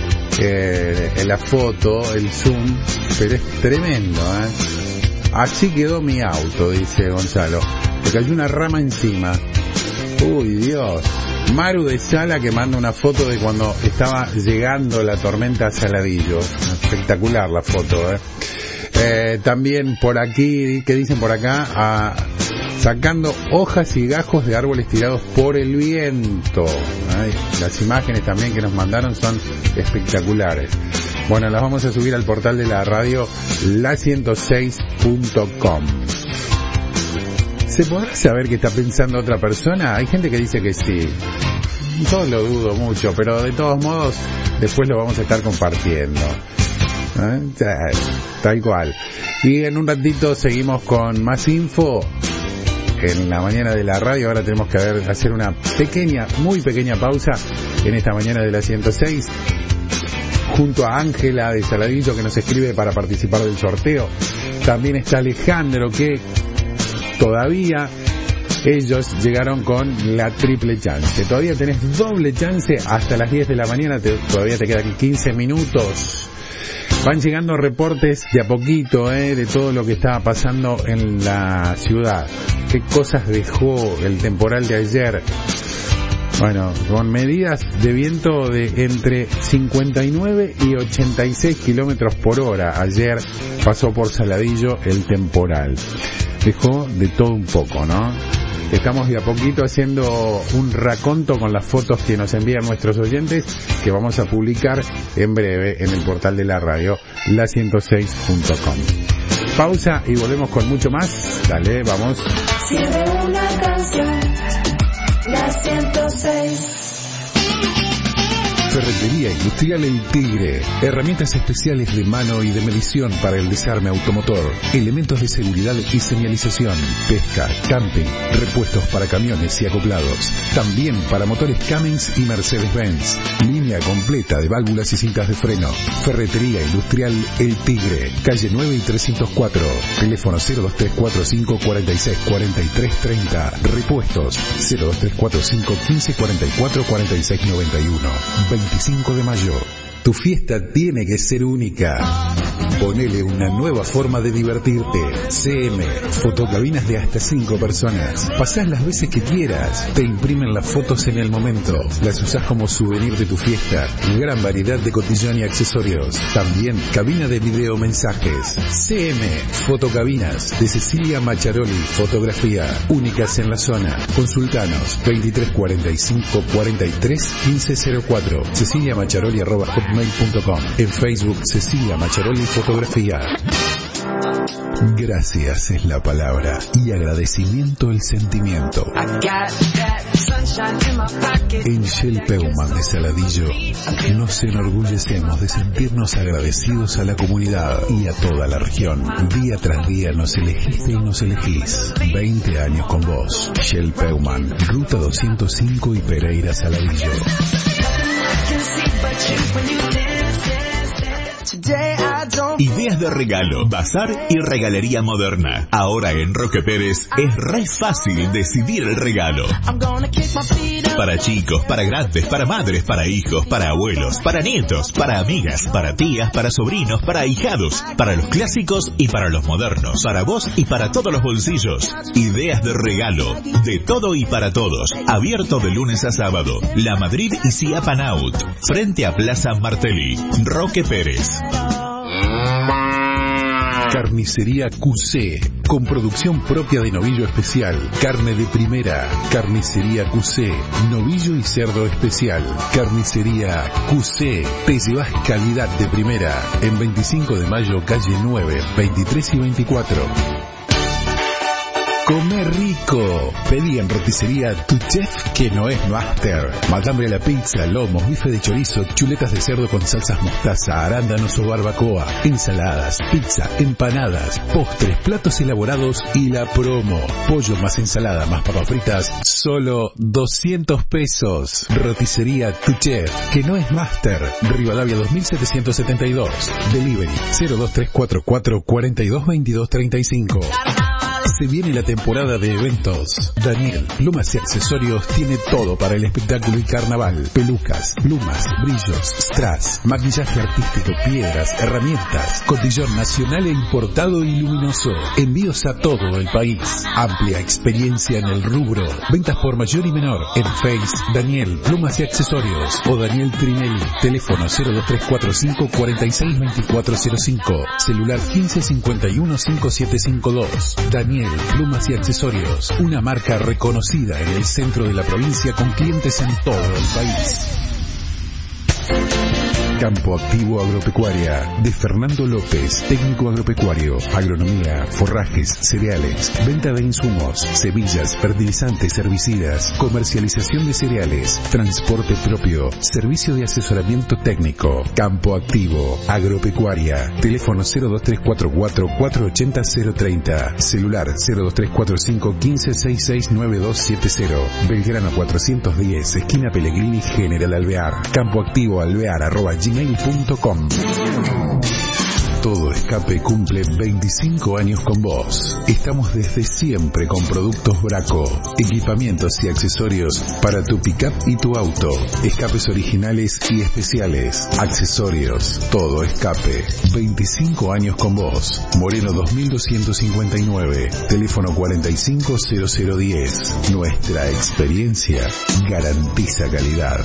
eh, en la foto, el zoom, pero es tremendo, ¿eh? Así quedó mi auto, dice Gonzalo. Te cayó una rama encima. Uy, Dios. Maru de Sala que manda una foto de cuando estaba llegando la tormenta a Saladillo. Espectacular la foto, ¿eh? Eh, también por aquí, ¿qué dicen por acá? Ah, sacando hojas y gajos de árboles tirados por el viento. Ay, las imágenes también que nos mandaron son espectaculares. Bueno, las vamos a subir al portal de la radio la ciento seis punto com. ¿Se podrá saber qué está pensando otra persona? Hay gente que dice que sí. Yo lo dudo mucho, pero de todos modos después lo vamos a estar compartiendo. ¿Eh? Tal cual. Y en un ratito seguimos con más info en la mañana de la radio. Ahora tenemos que ver, hacer una pequeña, muy pequeña pausa en esta mañana de la ciento seis, junto a Ángela de Saladillo que nos escribe para participar del sorteo. También está Alejandro que todavía ellos llegaron con la triple chance. Todavía tenés doble chance hasta las diez de la mañana, te, todavía te quedan quince minutos. Van llegando reportes de a poquito, eh, de todo lo que estaba pasando en la ciudad. Qué cosas dejó el temporal de ayer. Bueno, con medidas de viento de entre cincuenta y nueve y ochenta y seis kilómetros por hora. Ayer pasó por Saladillo el temporal. Dejó de todo un poco, ¿no? Estamos de a poquito haciendo un raconto con las fotos que nos envían nuestros oyentes, que vamos a publicar en breve en el portal de la radio, la ciento seis punto com. Pausa y volvemos con mucho más. Dale, vamos. Sirve una canción, la ciento seis. Ferretería Industrial El Tigre. Herramientas especiales de mano y de medición para el desarme automotor. Elementos de seguridad y señalización. Pesca, camping, repuestos para camiones y acoplados. También para motores Cummins y Mercedes-Benz. Línea completa de válvulas y cintas de freno. Ferretería Industrial El Tigre. Calle nueve y trescientos cuatro. Teléfono cero dos tres cuatro cinco cuatro seis cuatro tres tres cero. Repuestos cero dos tres cuatro cinco quince cuarenta y cuatro cuarenta y seis noventa y uno. veinticinco de mayo. Tu fiesta tiene que ser única. Ponele una nueva forma de divertirte. C M, fotocabinas de hasta cinco personas. Pasás las veces que quieras. Te imprimen las fotos en el momento. Las usás como souvenir de tu fiesta. Gran variedad de cotillón y accesorios. También cabina de video mensajes. C M, fotocabinas de Cecilia Macharoli, fotografía. Únicas en la zona. Consultanos veintitrés cuarenta y cinco cuarenta y tres quince cero cuatro. Cecilia Macharoli arroba hotmail punto com. En Facebook Cecilia Macharoli Fotografía. Gracias es la palabra y agradecimiento el sentimiento. En Shell Peuman de Saladillo nos enorgullecemos de sentirnos agradecidos a la comunidad y a toda la región. Día tras día nos elegiste y nos elegís. veinte años con vos. Shell Peuman, Ruta doscientos cinco y Pereira Saladillo. Ideas de regalo, bazar y regalería moderna. Ahora en Roque Pérez es re fácil decidir el regalo. Para chicos, para grandes, para madres, para hijos, para abuelos, para nietos, para amigas, para tías, para sobrinos, para ahijados, para los clásicos y para los modernos, para vos y para todos los bolsillos. Ideas de regalo, de todo y para todos. Abierto de lunes a sábado. La Madrid y Cia Panaut, frente a Plaza Martelli. Roque Pérez. Carnicería Q C, con producción propia de novillo especial, carne de primera. Carnicería Q C, novillo y cerdo especial. Carnicería Q C, te llevas calidad de primera. En veinticinco de mayo, calle nueve, veintitrés y veinticuatro. Comer rico rico! Pedí en roticería Tu Chef, que no es master. Matambre a la pizza, lomos, bife de chorizo, chuletas de cerdo con salsas mostaza, arándanos o barbacoa, ensaladas, pizza, empanadas, postres, platos elaborados y la promo. Pollo más ensalada más papas fritas, solo doscientos pesos. Roticería Tu Chef, que no es master. Rivadavia dos mil setecientos setenta y dos. Delivery cero dos tres cuatro cuatro, cuatro dos, veintidós, treinta y cinco. Se viene la temporada de eventos. Daniel Plumas y Accesorios tiene todo para el espectáculo y carnaval. Pelucas, plumas, brillos, strass, maquillaje artístico, piedras, herramientas, cotillón nacional e importado y luminoso. Envíos a todo el país. Amplia experiencia en el rubro. Ventas por mayor y menor. En Face, Daniel Plumas y Accesorios o Daniel Trinelli. Teléfono cero dos tres cuatro cinco, cuatro seis, dos cuatro cero cinco. Celular quince cincuenta y uno, cincuenta y siete cincuenta y dos. Daniel Plumas y Accesorios, una marca reconocida en el centro de la provincia con clientes en todo el país. Campo Activo Agropecuaria, de Fernando López, técnico agropecuario, agronomía, forrajes, cereales, venta de insumos, semillas, fertilizantes, herbicidas, comercialización de cereales, transporte propio, servicio de asesoramiento técnico. Campo Activo Agropecuaria, teléfono cero dos tres cuatro cuatro, cuatro ocho cero, cero tres cero, celular cero dos tres cuatro cinco, quince, sesenta y seis, noventa y dos setenta, Belgrano cuatrocientos diez, esquina Pellegrini, General Alvear. Campo Activo Alvear arroba gmail punto com. Todo Escape cumple veinticinco años con vos. Estamos desde siempre con productos Braco, equipamientos y accesorios para tu pickup y tu auto, escapes originales y especiales, accesorios. Todo Escape, veinticinco años con vos. Moreno dos mil doscientos cincuenta y nueve, teléfono cuarenta y cinco cero cero diez. Nuestra experiencia garantiza calidad.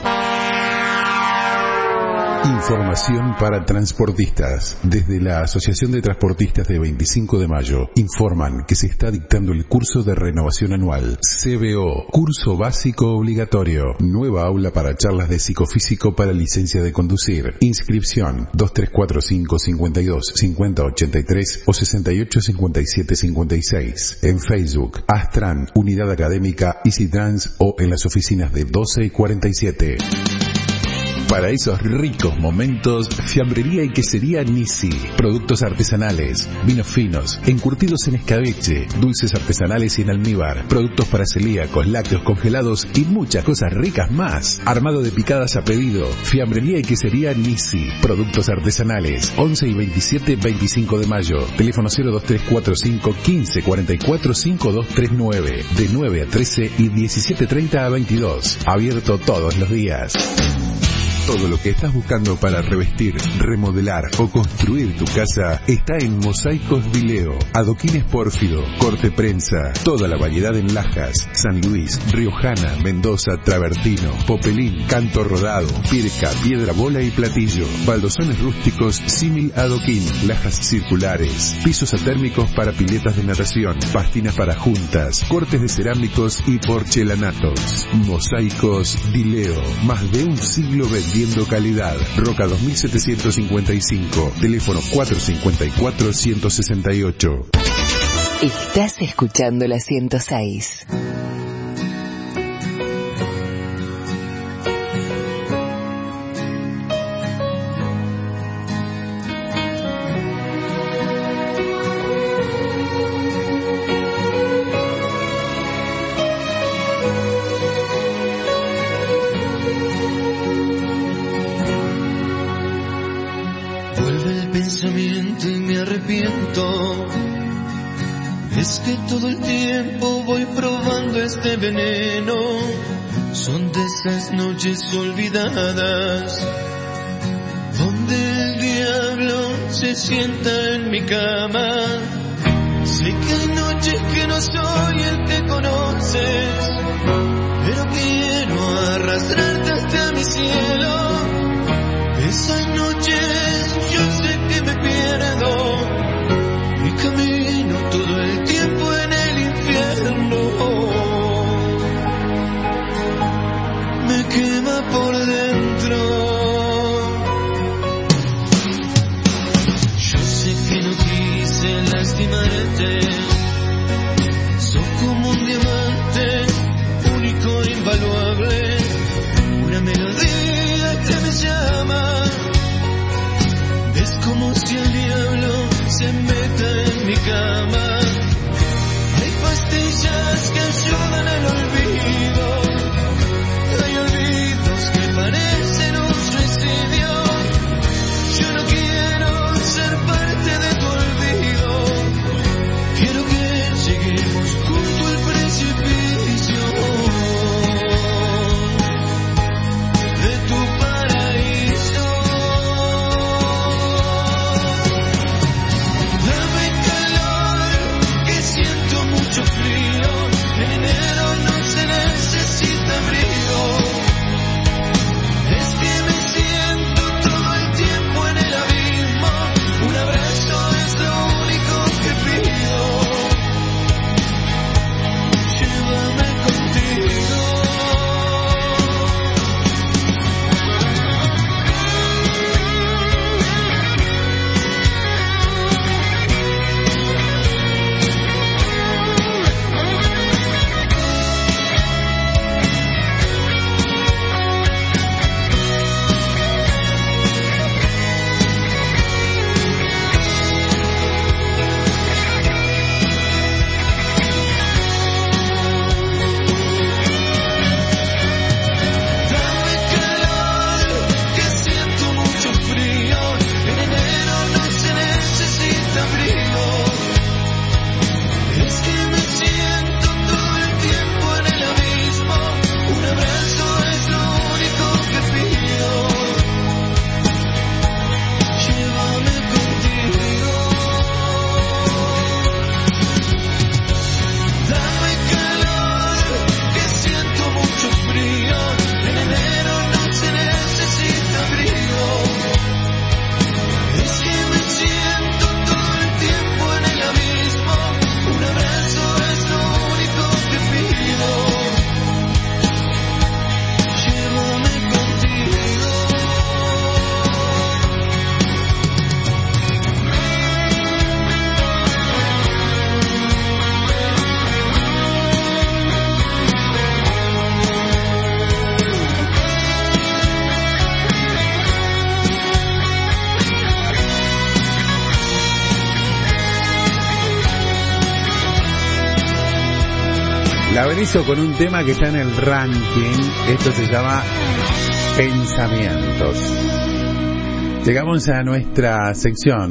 Información para transportistas. Desde la Asociación de Transportistas de veinticinco de mayo informan que se está dictando el curso de renovación anual C B O, curso básico obligatorio. Nueva aula para charlas de psicofísico para licencia de conducir. Inscripción dos tres cuatro cinco, cincuenta y dos, cincuenta, ochenta y tres o sesenta y ocho, cincuenta y siete, cincuenta y seis. En Facebook, Astran, Unidad Académica Easy Trans o en las oficinas de doce y cuarenta y siete. Para esos ricos momentos, fiambrería y quesería Nisi. Productos artesanales, vinos finos, encurtidos en escabeche, dulces artesanales y en almíbar, productos para celíacos, lácteos congelados y muchas cosas ricas más. Armado de picadas a pedido. Fiambrería y quesería Nisi. Productos artesanales. once y veintisiete, veinticinco de mayo. Teléfono cero dos tres cuatro cinco, quince, cuarenta y cuatro, cincuenta y dos treinta y nueve. De nueve a trece y diecisiete treinta a veintidós. Abierto todos los días. Todo lo que estás buscando para revestir, remodelar o construir tu casa está en Mosaicos Vileo. Adoquines pórfido, corte prensa, toda la variedad en lajas, San Luis, Riojana, Mendoza, Travertino, Popelín, canto rodado, pirca, piedra bola y platillo, baldosones rústicos símil adoquín, lajas circulares, pisos atérmicos para piletas de natación, pastinas para juntas, cortes de cerámicos y porcelanatos. Mosaicos Vileo, más de un siglo vendiendo calidad. Roca dos mil setecientos cincuenta y cinco, teléfono cuatro cinco cuatro, ciento sesenta y ocho. Estás escuchando la ciento seis. Es que todo el tiempo voy probando este veneno. Son de esas noches olvidadas donde el diablo se sienta en mi cama. Sé que hay noches que no soy el que conoces, pero quiero arrastrarte hasta mi cielo. Esas noches yo sé que me pierdo y camino todo el tiempo en el infierno. Me quema por dentro. Yo sé que no quise lastimarte, son cama. Hay pastillas que ayudan al olvido. Hay olvidos que parecen un suicidio. Yo no quiero ser parte de tu olvido. Quiero que lleguemos junto al precipicio de tu paraíso. Dame calor, que siento mucho frío. En enero no se necesita abrigo. Es que me siento todo el tiempo en el abismo. Un abrazo es lo único que pido. Llévame contigo. Dame calor, que siento mucho frío. En enero no se necesita abrigo. Es que me siento todo el tiempo en el abismo. Un abrazo es lo único que pido. Llévame contigo. Dame calor, que siento mucho frío. En enero no se necesita abrigo. Es que me siento todo el tiempo en el abismo. Un abrazo es lo único que pido. Llévame contigo. La Berizo con un tema que está en el ranking. Esto se llama Pensamientos. Llegamos a nuestra sección.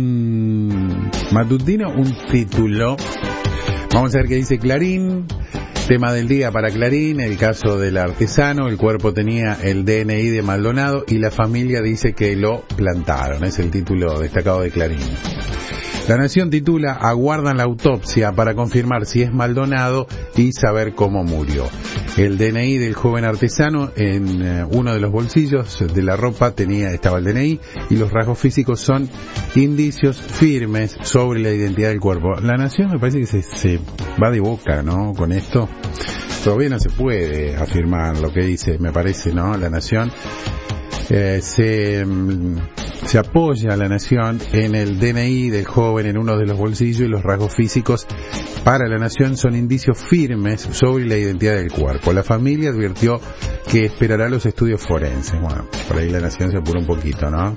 Un matutino, un título. Vamos a ver qué dice Clarín. Tema del día para Clarín, el caso del artesano. El cuerpo tenía el D N I de Maldonado y la familia dice que lo plantaron. Es el título destacado de Clarín. La Nación titula: aguardan la autopsia para confirmar si es Maldonado y saber cómo murió. El D N I del joven artesano en eh, uno de los bolsillos de la ropa tenía estaba el D N I y los rasgos físicos son indicios firmes sobre la identidad del cuerpo. La Nación me parece que se, se va de boca, ¿no? Con esto todavía no se puede afirmar lo que dice, me parece, ¿no? La Nación eh, se se apoya a La Nación en el D N I del joven en uno de los bolsillos y los rasgos físicos para La Nación son indicios firmes sobre la identidad del cuerpo. La familia advirtió que esperará los estudios forenses. Bueno, por ahí La Nación se apura un poquito, ¿no?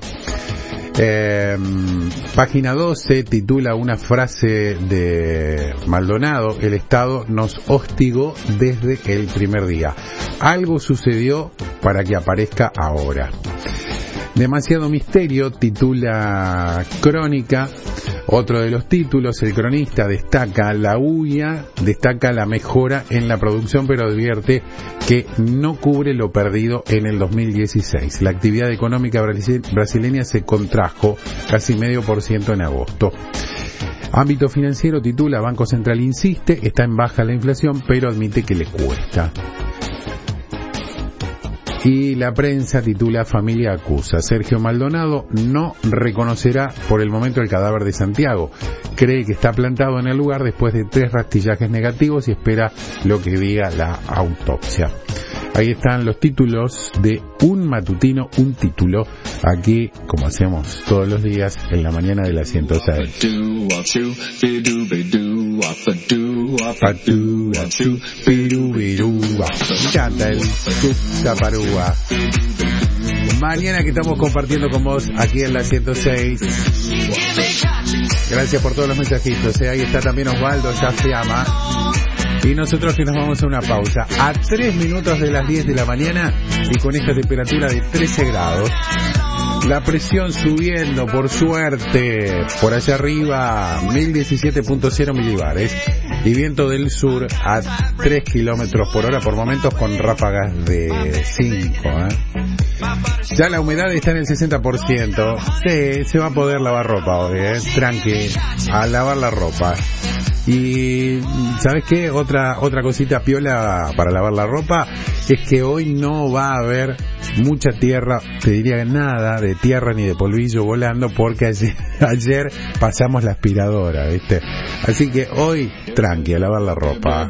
Eh, página doce titula una frase de Maldonado: el Estado nos hostigó desde el primer día. Algo sucedió para que aparezca ahora. Demasiado misterio titula Crónica. Otro de los títulos, el cronista destaca la huya, destaca la mejora en la producción, pero advierte que no cubre lo perdido en el dos mil dieciséis. La actividad económica brasileña se contrajo casi medio por ciento en agosto. Ámbito financiero titula: Banco Central insiste, está en baja la inflación, pero admite que le cuesta. Y la prensa titula: familia acusa. Sergio Maldonado no reconocerá por el momento el cadáver de Santiago. Cree que está plantado en el lugar después de tres rastrillajes negativos y espera lo que diga la autopsia. Ahí están los títulos de Un Matutino, un título, aquí, como hacemos todos los días, en la mañana de la ciento seis. Me encanta el Zaparúa. mañana que estamos compartiendo con vos aquí en la ciento seis. Gracias por todos los mensajitos, ¿eh? Ahí está también Osvaldo, ya se llama. Y nosotros que nos vamos a una pausa a tres minutos de las diez de la mañana y con esta temperatura de trece grados. La presión subiendo, por suerte, por allá arriba, mil diecisiete punto cero milibares. Y viento del sur a tres kilómetros por hora, por momentos con ráfagas de cinco, ¿eh? Ya la humedad está en el sesenta por ciento. Sí, se va a poder lavar ropa hoy, ¿eh? Tranqui, a lavar la ropa. Y ¿sabes qué? Otra otra cosita piola para lavar la ropa es que hoy no va a haber mucha tierra, te diría nada de tierra ni de polvillo volando, porque ayer, ayer pasamos la aspiradora, ¿viste? Así que hoy tranqui, a lavar la ropa.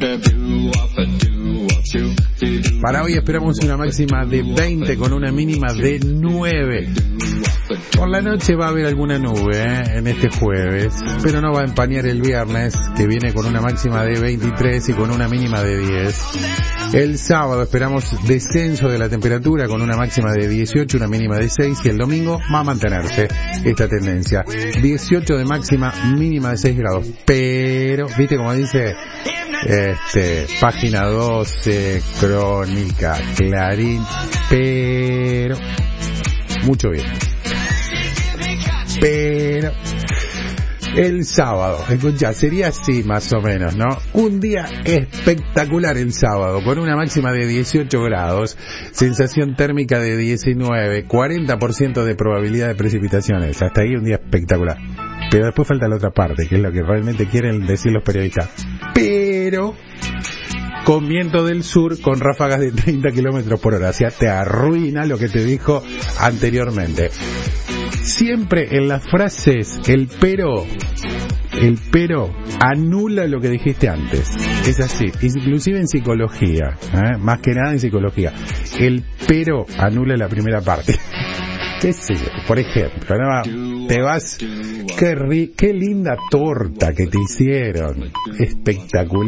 Para hoy esperamos una máxima de veinte con una mínima de nueve. Por la noche va a haber alguna nube, ¿eh? En este jueves, pero no va a empañar el viernes, que viene con una máxima de veintitrés y con una mínima de diez. El sábado esperamos descenso de la temperatura con una máxima de dieciocho, una mínima de seis, y el domingo va a mantenerse esta tendencia. dieciocho de máxima, mínima de seis grados. Pero, viste como dice este página doce, Crónica, Clarín, pero mucho bien. Pero el sábado, escucha, sería así más o menos, ¿no? Un día espectacular el sábado, con una máxima de dieciocho grados, sensación térmica de diecinueve, cuarenta por ciento de probabilidad de precipitaciones. Hasta ahí un día espectacular. Pero después falta la otra parte, que es lo que realmente quieren decir los periodistas. Pero con viento del sur, con ráfagas de treinta kilómetros por hora. O sea, te arruina lo que te dijo anteriormente. Siempre en las frases, el pero, el pero anula lo que dijiste antes. Es así, inclusive en psicología, ¿eh? Más que nada en psicología. El pero anula la primera parte. ¿Qué sé yo? Por ejemplo, ¿no? Te vas, qué, ri- qué linda torta que te hicieron. Espectacular.